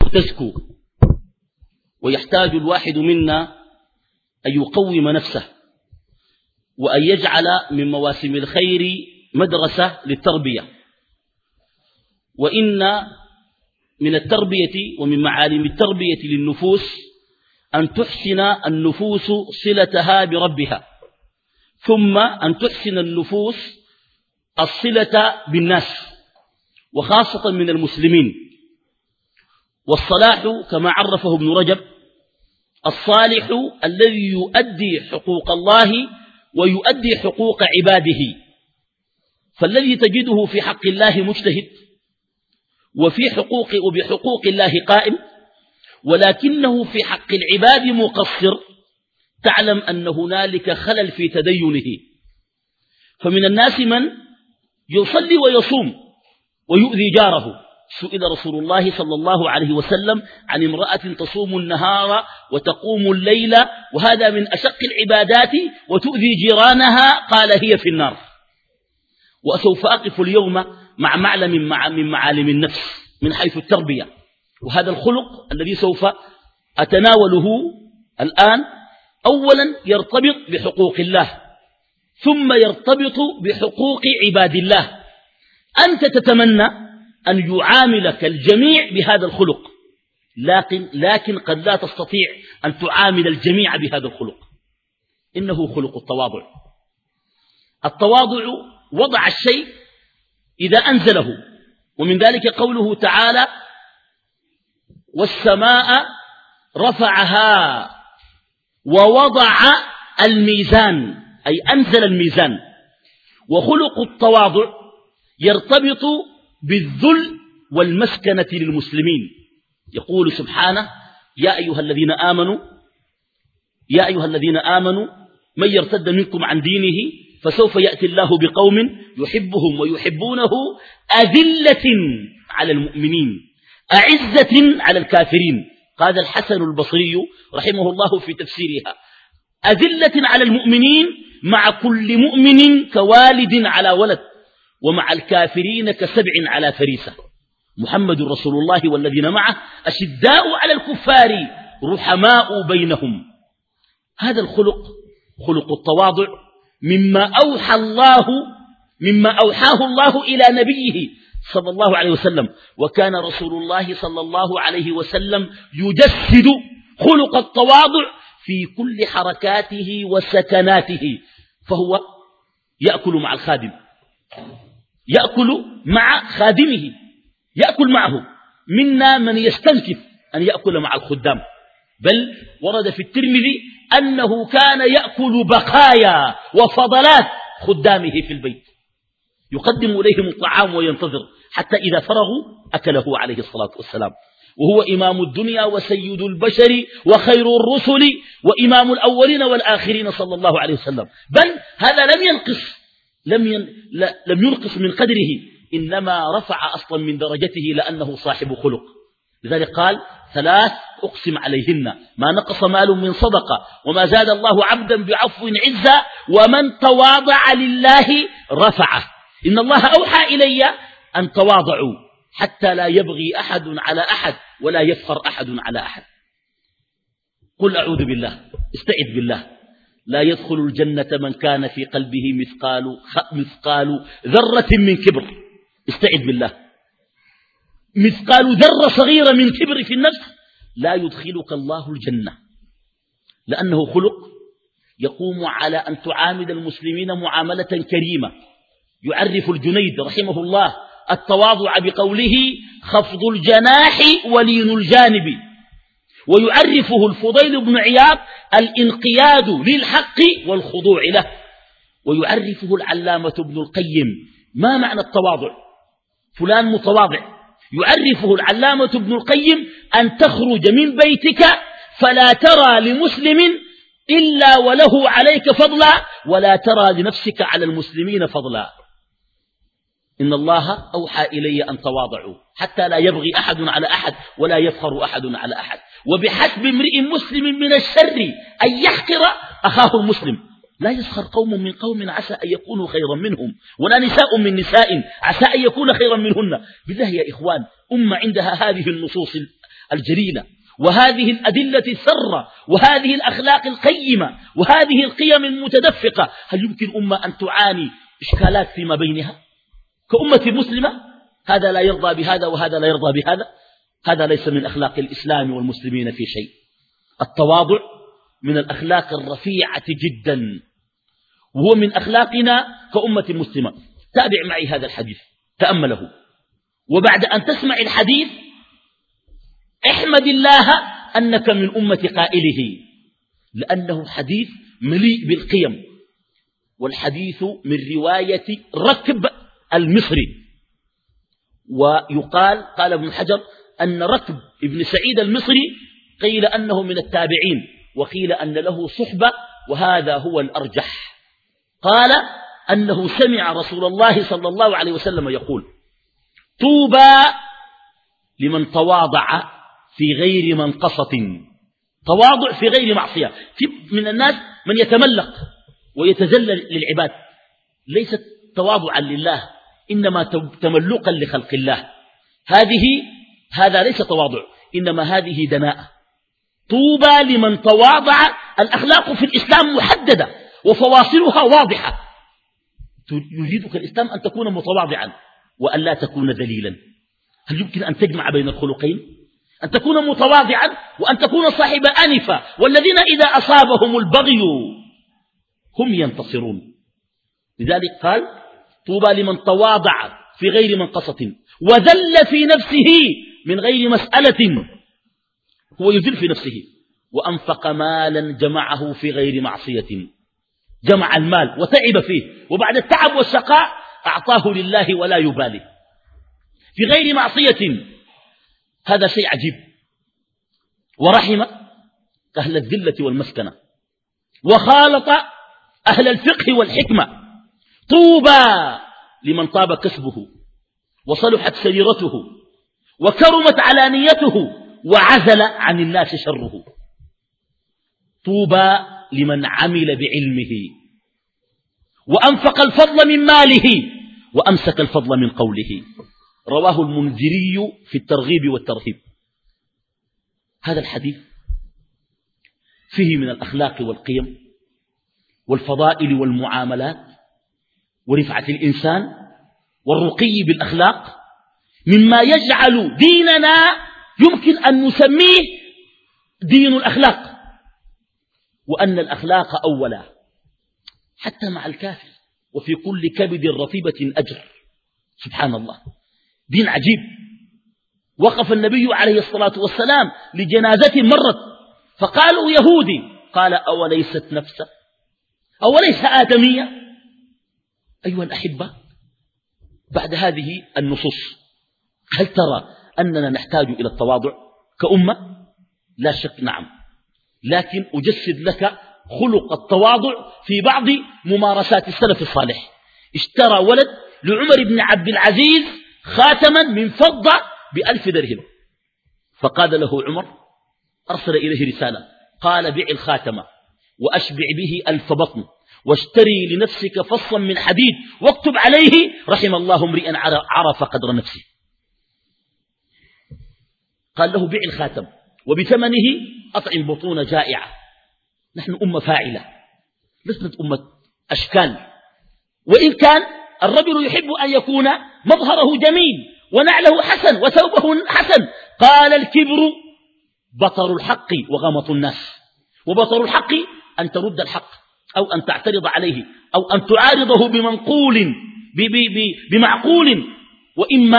تزكو، ويحتاج الواحد منا أن يقوم نفسه وأن يجعل من مواسم الخير مدرسة للتربية. وإن من التربية ومن معالم التربية للنفوس أن تحسن النفوس صلتها بربها، ثم أن تحسن النفوس الصلة بالناس وخاصة من المسلمين. والصلاح كما عرفه ابن رجب الصالح الذي يؤدي حقوق الله ويؤدي حقوق عباده، فالذي تجده في حق الله مجتهد وبحقوق الله قائم، ولكنه في حق العباد مقصر، تعلم أن هنالك خلل في تدينه. فمن الناس من يصلي ويصوم ويؤذي جاره. سئل رسول الله صلى الله عليه وسلم عن امرأة تصوم النهار وتقوم الليل وهذا من أشق العبادات وتؤذي جيرانها، قال هي في النار. وسوف أقف اليوم مع معلم من معالم النفس من حيث التربية، وهذا الخلق الذي سوف أتناوله الآن أولا يرتبط بحقوق الله، ثم يرتبط بحقوق عباد الله. أنت تتمنى أن يعاملك الجميع بهذا الخلق، لكن قد لا تستطيع أن تعامل الجميع بهذا الخلق. إنه خلق التواضع. التواضع وضع الشيء إذا أنزله، ومن ذلك قوله تعالى والسماء رفعها ووضع الميزان، أي أنزل الميزان. وخلق التواضع يرتبط بالذل والمسكنة للمسلمين. يقول سبحانه يا أيها الذين آمنوا من يرتد منكم عن دينه فسوف يأتي الله بقوم يحبهم ويحبونه أذلة على المؤمنين أعزة على الكافرين. قال الحسن البصري رحمه الله في تفسيرها أذلة على المؤمنين مع كل مؤمن كوالد على ولد، ومع الكافرين كسبع على فريسة. محمد رسول الله والذين معه أشداء على الكفار رحماء بينهم. هذا الخلق خلق التواضع مما أوحاه الله إلى نبيه صلى الله عليه وسلم. وكان رسول الله صلى الله عليه وسلم يجسد خلق التواضع في كل حركاته وسكناته. فهو يأكل مع الخادم، يأكل مع خادمه، يأكل معه. منا من يستنكف أن يأكل مع الخدام، بل ورد في الترمذي أنه كان يأكل بقايا وفضلات خدامه في البيت، يقدم إليهم الطعام وينتظر حتى إذا فرغوا أكله عليه الصلاة والسلام. وهو إمام الدنيا وسيد البشر وخير الرسل وإمام الأولين والآخرين صلى الله عليه وسلم. بل هذا لم ينقص من قدره، إنما رفع أصلا من درجته لأنه صاحب خلق. لذلك قال 3 أقسم عليهن ما نقص مال من صدقة وما زاد الله عبدا بعفو عزا ومن تواضع لله رفعه. إن الله أوحى إلي أن تواضعوا حتى لا يبغي أحد على أحد ولا يفخر أحد على أحد. قل أعوذ بالله، استعذ بالله. لا يدخل الجنة من كان في قلبه مثقال ذرة من كبر. استعذ بالله. مثقال ذرة صغيرة من كبر في النفس لا يدخلك الله الجنة، لأنه خلق يقوم على أن تعامل المسلمين معاملة كريمة. يعرف الجنيد رحمه الله التواضع بقوله خفض الجناح ولين الجانب، ويعرفه الفضيل بن عياض الانقياد للحق والخضوع له، ويعرفه العلامة ابن القيم ما معنى التواضع. فلان متواضع، يعرفه العلامة ابن القيم أن تخرج من بيتك فلا ترى لمسلم إلا وله عليك فضلا ولا ترى لنفسك على المسلمين فضلا. إن الله أوحى إلي أن تواضعوا حتى لا يبغي أحد على أحد ولا يفخر أحد على أحد. وبحسب امرئ مسلم من الشر أن يحقر أخاه المسلم. لا يسخر قوم من قوم عسى أن يكونوا خيرا منهم، ولا نساء من نساء عسى أن يكون خيرا منهن. بالله يا إخوان، عندها هذه النصوص الجليلة وهذه الأدلة الثرة وهذه الأخلاق القيمة وهذه القيم المتدفقة، هل يمكن أمة أن تعاني إشكالات فيما بينها كأمة مسلمة؟ هذا لا يرضى بهذا وهذا لا يرضى بهذا، هذا ليس من أخلاق الإسلام والمسلمين في شيء. التواضع من الأخلاق الرفيعة جدا، وهو من أخلاقنا كأمة مسلمة. تابع معي هذا الحديث، تأمله، وبعد أن تسمع الحديث احمد الله أنك من أمة قائله، لأنه حديث مليء بالقيم. والحديث من رواية ركب المصري، ويقال قال ابن حجر أن ركب ابن سعيد المصري قيل أنه من التابعين، وقيل أن له صحبة، وهذا هو الأرجح. قال أنه سمع رسول الله صلى الله عليه وسلم يقول: طوبى لمن تواضع في غير منقصة. تواضع في غير معصية. من الناس من يتملق ويتذلل للعباد، ليست تواضعا لله، إنما تملقا لخلق الله. هذا ليس تواضع، إنما هذه دناءة. طوبى لمن تواضع. الأخلاق في الإسلام محددة وفواصلها واضحة. يريدك الإسلام أن تكون متواضعا وأن لا تكون ذليلا. هل يمكن أن تجمع بين الخلقين؟ أن تكون متواضعا وأن تكون صاحب أنفة، والذين إذا أصابهم البغي هم ينتصرون. لذلك قال: طوبى لمن تواضع في غير منقصة وذل في نفسه من غير مسألة. هو يذل في نفسه، وأنفق مالا جمعه في غير معصية. جمع المال وتعب فيه، وبعد التعب والشقاء أعطاه لله ولا يبالي في غير معصية. هذا شيء عجيب. ورحم أهل الذلة والمسكنة، وخالط أهل الفقه والحكمة. طوبى لمن طاب كسبه وصلحت سريرته وكرمت علانيته وعزل عن الناس شره. طوبى لمن عمل بعلمه وأنفق الفضل من ماله وأمسك الفضل من قوله. رواه المنذري في الترغيب والترهيب. هذا الحديث فيه من الأخلاق والقيم والفضائل والمعاملات ورفعة الإنسان والرقي بالأخلاق، مما يجعل ديننا يمكن أن نسميه دين الأخلاق، وأن الأخلاق أولا حتى مع الكافر، وفي كل كبد رطيبة أجر. سبحان الله، دين عجيب. وقف النبي عليه الصلاة والسلام لجنازة مرت، فقالوا: يهودي. قال: أوليست نفسه؟ أوليس آدمية؟ أيها الأحبة، بعد هذه النصوص هل ترى أننا نحتاج إلى التواضع كأمة؟ لا شك، نعم. لكن أجسد لك خلق التواضع في بعض ممارسات السلف الصالح. اشترى ولد لعمر بن عبد العزيز خاتما من فضة ب1,000 درهم، فقال له عمر، أرسل إليه رسالة، قال: بع الخاتم وأشبع به 1000 بطن، واشتري لنفسك فصا من حديد، واكتب عليه: رحم الله امرئا عرف قدر نفسه. قال له: بع الخاتم وبثمنه أطعم بطون جائعة. نحن أمة فاعلة، لسنة أمة أشكال. وإن كان الرجل يحب أن يكون مظهره جميل ونعله حسن وثوبه حسن. قال: الكبر بطر الحق وغمط الناس. وبطر الحق أن ترد الحق، أو أن تعترض عليه، أو أن تعارضه بمعقول، وإما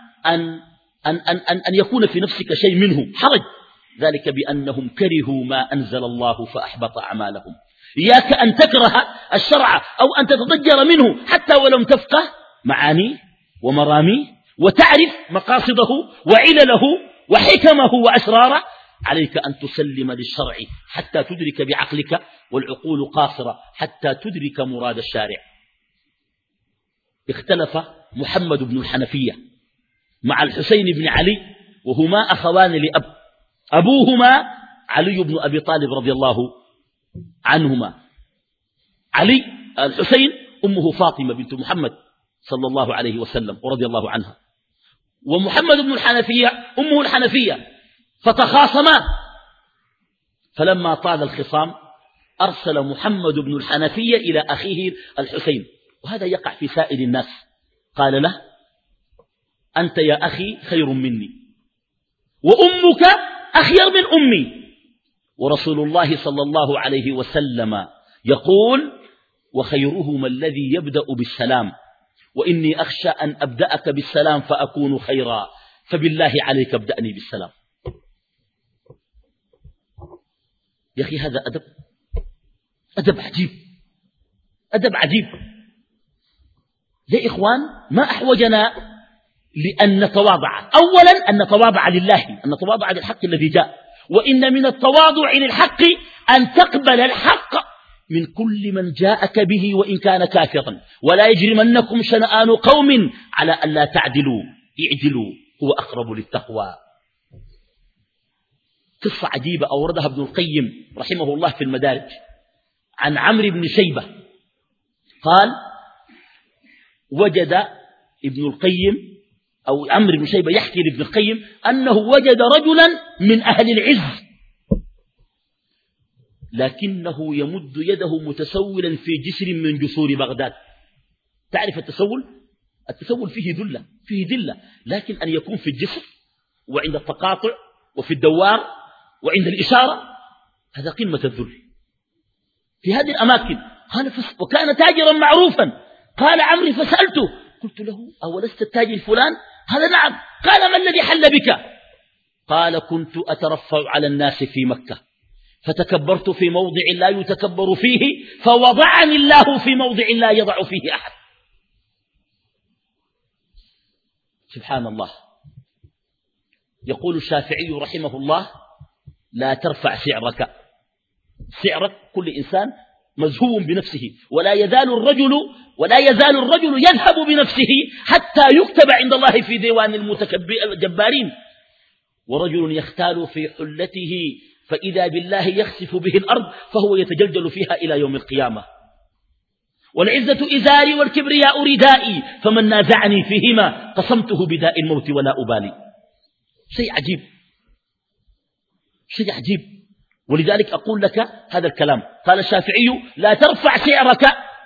أن يكون في نفسك شيء منه حرج، ذلك بأنهم كرهوا ما أنزل الله فأحبط أعمالهم. إياك أن تكره الشرع أو أن تتضجر منه حتى ولم تفقه معانيه ومراميه وتعرف مقاصده وعلله وحكمه وأسراره. عليك أن تسلم للشرع حتى تدرك بعقلك، والعقول قاصرة حتى تدرك مراد الشارع. اختلف محمد بن الحنفية مع الحسين بن علي، وهما أخوان لأب، أبوهما علي بن أبي طالب رضي الله عنهما. الحسين أمه فاطمة بنت محمد صلى الله عليه وسلم ورضي الله عنها، ومحمد بن الحنفية أمه الحنفية. فتخاصما، فلما طال الخصام أرسل محمد بن الحنفية إلى أخيه الحسين، وهذا يقع في سائر الناس، قال له: أنت يا أخي خير مني، وأمك أخير من أمي، ورسول الله صلى الله عليه وسلم يقول: وخيرهما الذي يبدأ بالسلام، وإني أخشى أن أبدأك بالسلام فأكون خيرا، فبالله عليك ابدأني بالسلام. يا أخي هذا أدب عجيب، أدب عجيب. يا إخوان، ما أحوجنا لأن نتواضع، أولا أن نتواضع لله، أن نتواضع للحق الذي جاء، وإن من التواضع للحق أن تقبل الحق من كل من جاءك به وإن كان كافرا، ولا يجرمنكم شنآن قوم على أن لا تعدلوا، اعدلوا هو أقرب للتقوى. قصة عجيبة أوردها ابن القيم رحمه الله في المدارج عن عمرو بن شيبة، قال: وجد ابن القيم أو عمرو بن شيبة يحكي لابن القيم أنه وجد رجلا من أهل العز، لكنه يمد يده متسولا في جسر من جسور بغداد. تعرف التسول؟ التسول فيه دلة، لكن أن يكون في الجسر وعند التقاطع وفي الدوار وعند الإشارة، هذا قمة الذل في هذه الأماكن. قال: وكان تاجرا معروفا. قال عمرو: فسألته، قلت له: أولست التاجر فلان؟ قال: نعم. قال: ما الذي حل بك؟ قال: كنت أترفع على الناس في مكة، فتكبرت في موضع لا يتكبر فيه، فوضعني الله في موضع لا يضع فيه أحد. سبحان الله. يقول الشافعي رحمه الله: لا ترفع سعرك. كل إنسان مزهو بنفسه، ولا يزال الرجل يذهب بنفسه حتى يكتب عند الله في ديوان الجبارين. ورجل يختال في حلته فإذا بالله يخسف به الأرض فهو يتجلجل فيها إلى يوم القيامة. والعزة إزاري والكبرياء ردائي، فمن نازعني فيهما قسمته بداء الموت ولا أبالي. شيء عجيب. ولذلك أقول لك هذا الكلام. قال الشافعي: لا ترفع سعرك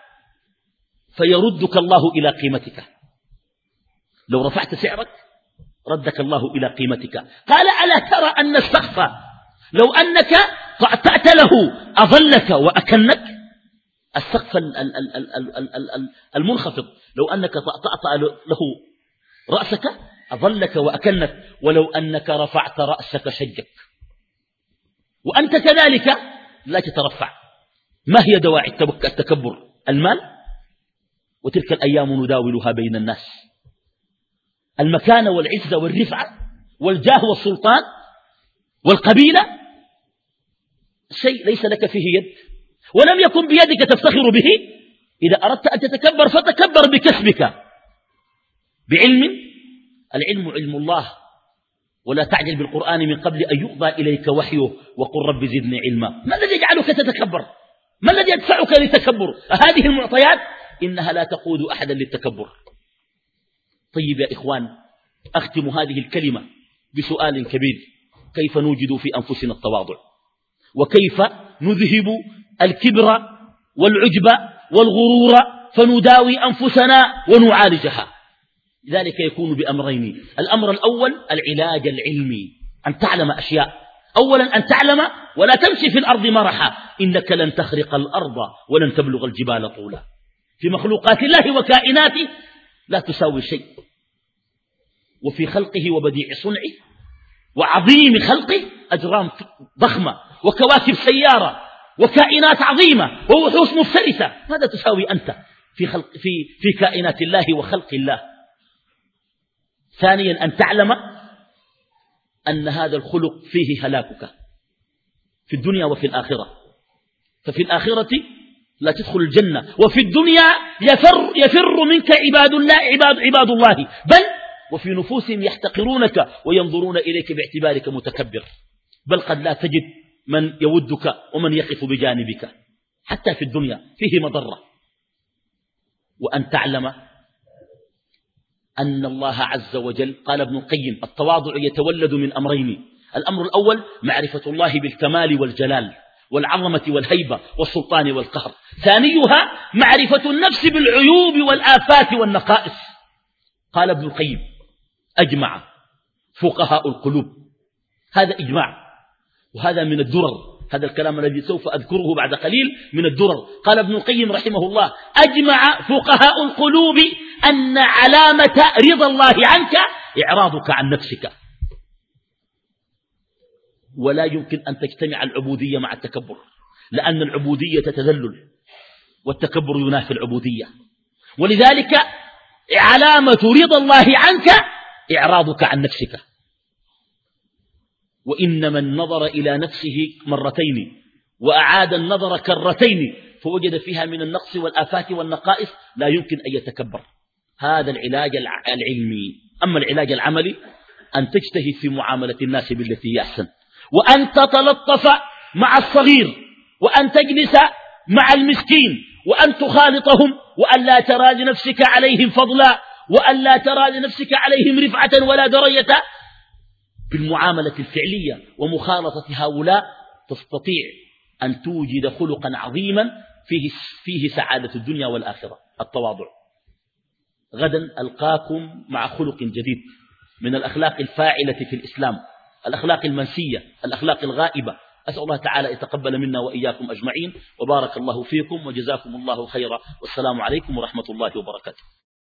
فيردك الله إلى قيمتك. لو رفعت سعرك ردك الله إلى قيمتك. قال: ألا ترى أن السقف لو أنك طأطأت له أظلك وأكنك؟ السقف المنخفض لو أنك طأطأت له رأسك أظلك وأكنك، ولو أنك رفعت رأسك شجك. وأنت كذلك لا تترفع. ما هي دواعي التكبر؟ المال، وتلك الأيام نداولها بين الناس. المكانة والعزة والرفعة والجاه والسلطان والقبيلة شيء ليس لك فيه يد، ولم يكن بيدك تفتخر به. إذا أردت أن تتكبر فتكبر بكسبك، بعلم. العلم علم الله، ولا تعجل بالقرآن من قبل أن يقضى إليك وحيه وقل رب زدني علما. ما الذي يجعلك تتكبر؟ ما الذي يدفعك للتكبر؟ هذه المعطيات إنها لا تقود أحدا للتكبر. طيب يا إخوان، أختم هذه الكلمة بسؤال كبير: كيف نوجد في أنفسنا التواضع؟ وكيف نذهب الكبر والعجب والغرور فنداوي أنفسنا ونعالجها؟ ذلك يكون بأمرين. الأمر الأول العلاج العلمي، أن تعلم أشياء. أولا أن تعلم ولا تمشي في الأرض مرحا، إنك لن تخرق الأرض ولن تبلغ الجبال طولا. في مخلوقات الله وكائناته لا تساوي شيء، وفي خلقه وبديع صنعه وعظيم خلقه أجرام ضخمة وكواكب سيارة وكائنات عظيمة ووحوش مفترسة. ماذا تساوي أنت في كائنات الله وخلق الله؟ ثانيا أن تعلم أن هذا الخلق فيه هلاكك في الدنيا وفي الآخرة. ففي الآخرة لا تدخل الجنة، وفي الدنيا يفر منك عباد الله، بل وفي نفوسهم يحتقرونك وينظرون إليك باعتبارك متكبر، بل قد لا تجد من يودك ومن يقف بجانبك حتى في الدنيا، فيه مضرة. وأن تعلم أن الله عز وجل، قال ابن القيم: التواضع يتولد من أمرين: الأمر الأول معرفة الله بالكمال والجلال والعظمة والهيبة والسلطان والقهر. ثانيها معرفة النفس بالعيوب والآفات والنقائص. قال ابن القيم: أجمع فقهاء القلوب، هذا إجماع، وهذا من الدرر، هذا الكلام الذي سوف أذكره بعد قليل من الدرر. قال ابن القيم رحمه الله: أجمع فقهاء القلوب أن علامة رضا الله عنك إعراضك عن نفسك. ولا يمكن أن تجتمع العبودية مع التكبر، لأن العبودية تذلل والتكبر ينافي العبودية. ولذلك علامة رضا الله عنك إعراضك عن نفسك. وإنما النظر إلى نفسه مرتين وأعاد النظر كرتين فوجد فيها من النقص والآفات والنقائص لا يمكن أن يتكبر. هذا العلاج العلمي. أما العلاج العملي أن تجتهد في معاملة الناس بالتي هي أحسن، وأن تتلطف مع الصغير، وأن تجلس مع المسكين، وأن تخالطهم، وأن لا ترى لنفسك عليهم فضلا، وأن لا ترى لنفسك عليهم رفعة ولا درجة. بالمعاملة الفعلية ومخالطة هؤلاء تستطيع أن توجد خلقا عظيما فيه سعادة الدنيا والآخرة: التواضع. غدا ألقاكم مع خلق جديد من الأخلاق الفاعلة في الإسلام، الأخلاق المنسية، الأخلاق الغائبة. أسأل الله تعالى يتقبل منا وإياكم أجمعين، وبارك الله فيكم وجزاكم الله خيرا، والسلام عليكم ورحمة الله وبركاته.